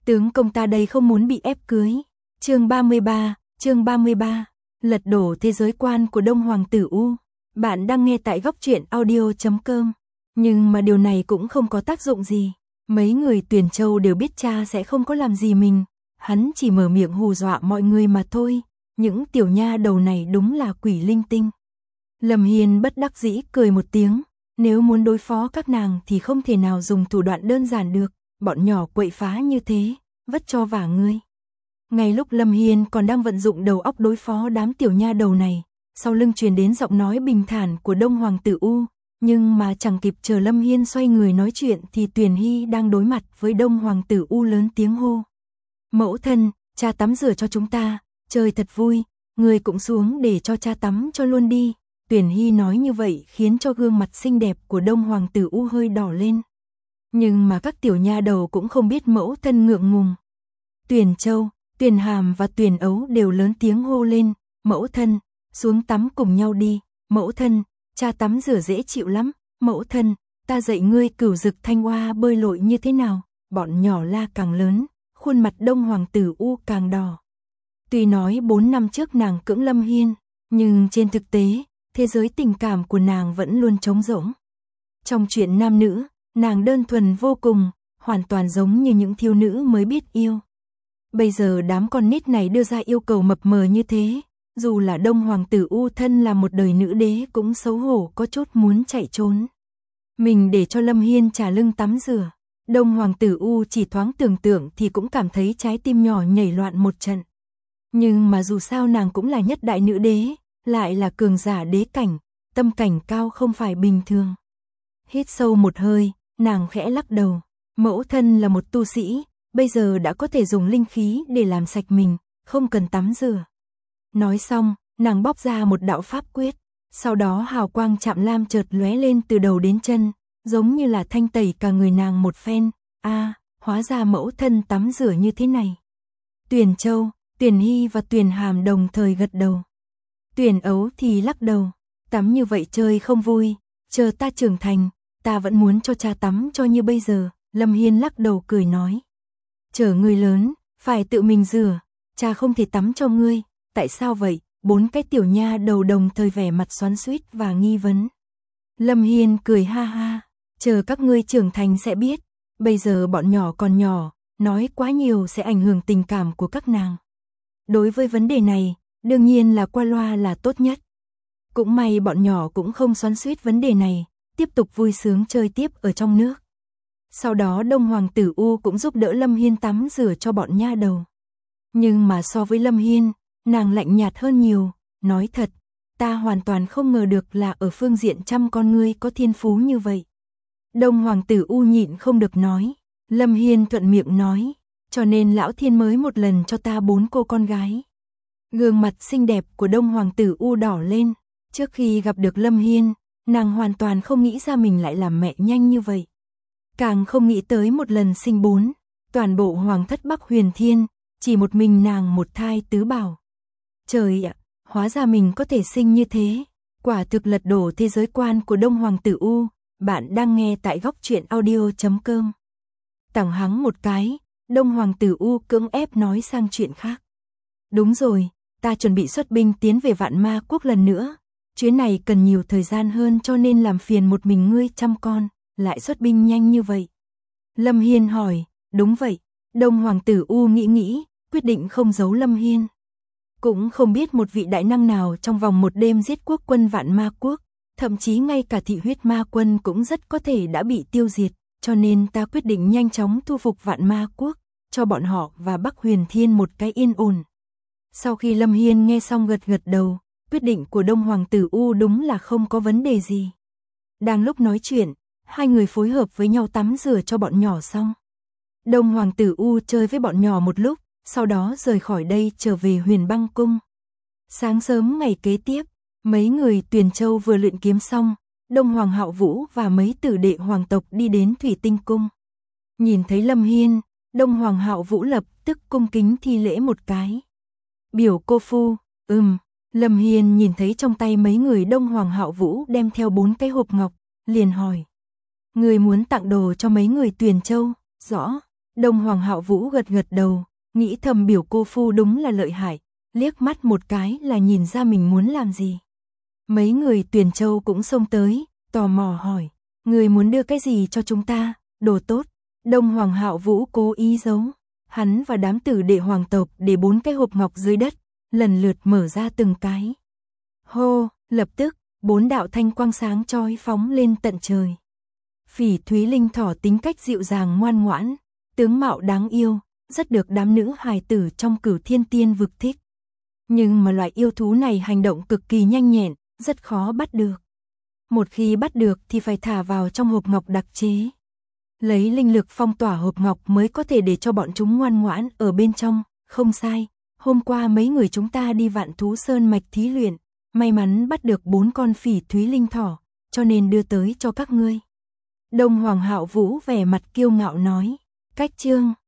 Tướng công ta đây không muốn bị ép cưới. Chương 33, lật đổ thế giới quan của Đông Hoàng tử U. Bạn đang nghe tại góc truyện audio.com. Nhưng mà điều này cũng không có tác dụng gì. Mấy người Tuyền Châu đều biết cha sẽ không có làm gì mình. Hắn chỉ mở miệng hù dọa mọi người mà thôi. Những tiểu nha đầu này đúng là quỷ linh tinh. Lâm Hiên bất đắc dĩ cười một tiếng. Nếu muốn đối phó các nàng thì không thể nào dùng thủ đoạn đơn giản được. Bọn nhỏ quậy phá như thế, vất cho vả ngươi. Ngay lúc Lâm Hiên còn đang vận dụng đầu óc đối phó đám tiểu nha đầu này, sau lưng truyền đến giọng nói bình thản của Đông Hoàng tử U, nhưng mà chẳng kịp chờ Lâm Hiên xoay người nói chuyện thì Tuyền Hy đang đối mặt với Đông Hoàng tử U lớn tiếng hô. Mẫu thân, cha tắm rửa cho chúng ta, trời thật vui, người cũng xuống để cho cha tắm cho luôn đi. Tuyền Hy nói như vậy khiến cho gương mặt xinh đẹp của Đông Hoàng tử U hơi đỏ lên. Nhưng mà các tiểu nha đầu cũng không biết mẫu thân ngượng ngùng. Tuyền Châu, Tuyền Hàm và Tuyền Ấu đều lớn tiếng hô lên, mẫu thân, xuống tắm cùng nhau đi, mẫu thân, cha tắm rửa dễ chịu lắm, mẫu thân, ta dạy ngươi Cửu Dực Thanh Hoa bơi lội như thế nào. Bọn nhỏ la càng lớn, khuôn mặt Đông Hoàng tử U càng đỏ. Tuy nói 4 năm trước nàng cưỡng Lâm Hiên, nhưng trên thực tế, thế giới tình cảm của nàng vẫn luôn trống rỗng. Trong chuyện nam nữ, nàng đơn thuần vô cùng, hoàn toàn giống như những thiếu nữ mới biết yêu. Bây giờ đám con nít này đưa ra yêu cầu mập mờ như thế, dù là Đông Hoàng tử U thân là một đời nữ đế cũng xấu hổ có chút muốn chạy trốn. Mình để cho Lâm Hiên trả lưng tắm rửa, Đông Hoàng tử U chỉ thoáng tưởng tượng thì cũng cảm thấy trái tim nhỏ nhảy loạn một trận. Nhưng mà dù sao nàng cũng là nhất đại nữ đế, lại là cường giả đế cảnh, tâm cảnh cao không phải bình thường. Hít sâu một hơi, nàng khẽ lắc đầu, mẫu thân là một tu sĩ, bây giờ đã có thể dùng linh khí để làm sạch mình, không cần tắm rửa. Nói xong, nàng bóp ra một đạo pháp quyết, sau đó hào quang chạm lam chợt lóe lên từ đầu đến chân, giống như là thanh tẩy cả người nàng một phen. Hóa ra mẫu thân tắm rửa như thế này. Tuyền Châu, Tuyền Hy và Tuyền Hàm đồng thời gật đầu. Tuyền Ấu thì lắc đầu, tắm như vậy chơi không vui, chờ ta trưởng thành, ta vẫn muốn cho cha tắm cho như bây giờ. Lâm Hiên lắc đầu cười nói. Chờ ngươi lớn, phải tự mình rửa, cha không thể tắm cho ngươi. Tại sao vậy? 4 cái tiểu nha đầu đồng thời vẻ mặt xoắn xuýt và nghi vấn. Lâm Hiên cười ha ha, chờ các ngươi trưởng thành sẽ biết, bây giờ bọn nhỏ còn nhỏ, nói quá nhiều sẽ ảnh hưởng tình cảm của các nàng. Đối với vấn đề này, đương nhiên là qua loa là tốt nhất. Cũng may bọn nhỏ cũng không xoắn xuýt vấn đề này, tiếp tục vui sướng chơi tiếp ở trong nước. Sau đó Đông Hoàng tử U cũng giúp đỡ Lâm Hiên tắm rửa cho bọn nha đầu. Nhưng mà so với Lâm Hiên, nàng lạnh nhạt hơn nhiều, nói thật, ta hoàn toàn không ngờ được là ở phương diện chăm con ngươi có thiên phú như vậy. Đông Hoàng tử U nhịn không được nói, Lâm Hiên thuận miệng nói, cho nên lão thiên mới một lần cho ta 4 cô con gái. Gương mặt xinh đẹp của Đông Hoàng tử U đỏ lên, trước khi gặp được Lâm Hiên, nàng hoàn toàn không nghĩ ra mình lại làm mẹ nhanh như vậy. Càng không nghĩ tới một lần sinh 4, toàn bộ hoàng thất Bắc Huyền Thiên, chỉ một mình nàng một thai tứ bảo. Trời ạ, hóa ra mình có thể sinh như thế, quả thực lật đổ thế giới quan của Đông Hoàng tử U. Bạn đang nghe tại góc truyện audio.com. Tẳng hắng một cái, Đông Hoàng tử U cưỡng ép nói sang chuyện khác. Đúng rồi, ta chuẩn bị xuất binh tiến về Vạn Ma Quốc lần nữa. Chuyến này cần nhiều thời gian hơn cho nên làm phiền một mình ngươi chăm con, lại xuất binh nhanh như vậy. Lâm Hiên hỏi, đúng vậy. Đông Hoàng tử U nghĩ, quyết định không giấu Lâm Hiên. Cũng không biết một vị đại năng nào trong vòng một đêm giết quốc quân Vạn Ma Quốc, thậm chí ngay cả thị huyết ma quân cũng rất có thể đã bị tiêu diệt, cho nên ta quyết định nhanh chóng thu phục Vạn Ma Quốc, cho bọn họ và Bắc Huyền Thiên một cái yên ổn. Sau khi Lâm Hiên nghe xong gật đầu, quyết định của Đông Hoàng tử U đúng là không có vấn đề gì. Đang lúc nói chuyện, hai người phối hợp với nhau tắm rửa cho bọn nhỏ xong. Đông Hoàng tử U chơi với bọn nhỏ một lúc, sau đó rời khỏi đây trở về Huyền Băng Cung. Sáng sớm ngày kế tiếp, mấy người Tuyền Châu vừa luyện kiếm xong, Đông Hoàng Hạo Vũ và mấy tử đệ hoàng tộc đi đến Thủy Tinh Cung. Nhìn thấy Lâm Hiên, Đông Hoàng Hạo Vũ lập tức cung kính thi lễ một cái. Biểu cô phu, Lâm Hiên nhìn thấy trong tay mấy người Đông Hoàng Hạo Vũ đem theo 4 cái hộp ngọc, liền hỏi. Người muốn tặng đồ cho mấy người Tuyền Châu? Rõ. Đông Hoàng Hạo Vũ gật gật đầu, nghĩ thầm biểu cô phu đúng là lợi hại, liếc mắt một cái là nhìn ra mình muốn làm gì. Mấy người Tuyền Châu cũng xông tới, tò mò hỏi, người muốn đưa cái gì cho chúng ta, đồ tốt. Đông Hoàng Hạo Vũ cố ý giấu, hắn và đám tử đệ hoàng tộc để 4 cái hộp ngọc dưới đất, lần lượt mở ra từng cái. Hô, lập tức, 4 đạo thanh quang sáng chói phóng lên tận trời. Phỉ Thúy Linh thỏ tính cách dịu dàng ngoan ngoãn, tướng mạo đáng yêu, rất được đám nữ hài tử trong Cửu Thiên Tiên vực thích. Nhưng mà loại yêu thú này hành động cực kỳ nhanh nhẹn, rất khó bắt được. Một khi bắt được thì phải thả vào trong hộp ngọc đặc chế. Lấy linh lực phong tỏa hộp ngọc mới có thể để cho bọn chúng ngoan ngoãn ở bên trong, không sai. Hôm qua mấy người chúng ta đi Vạn Thú Sơn mạch thí luyện, may mắn bắt được 4 con Phỉ Thúy Linh thỏ, cho nên đưa tới cho các ngươi. Đông Hoàng Hạo Vũ vẻ mặt kiêu ngạo nói, cách chương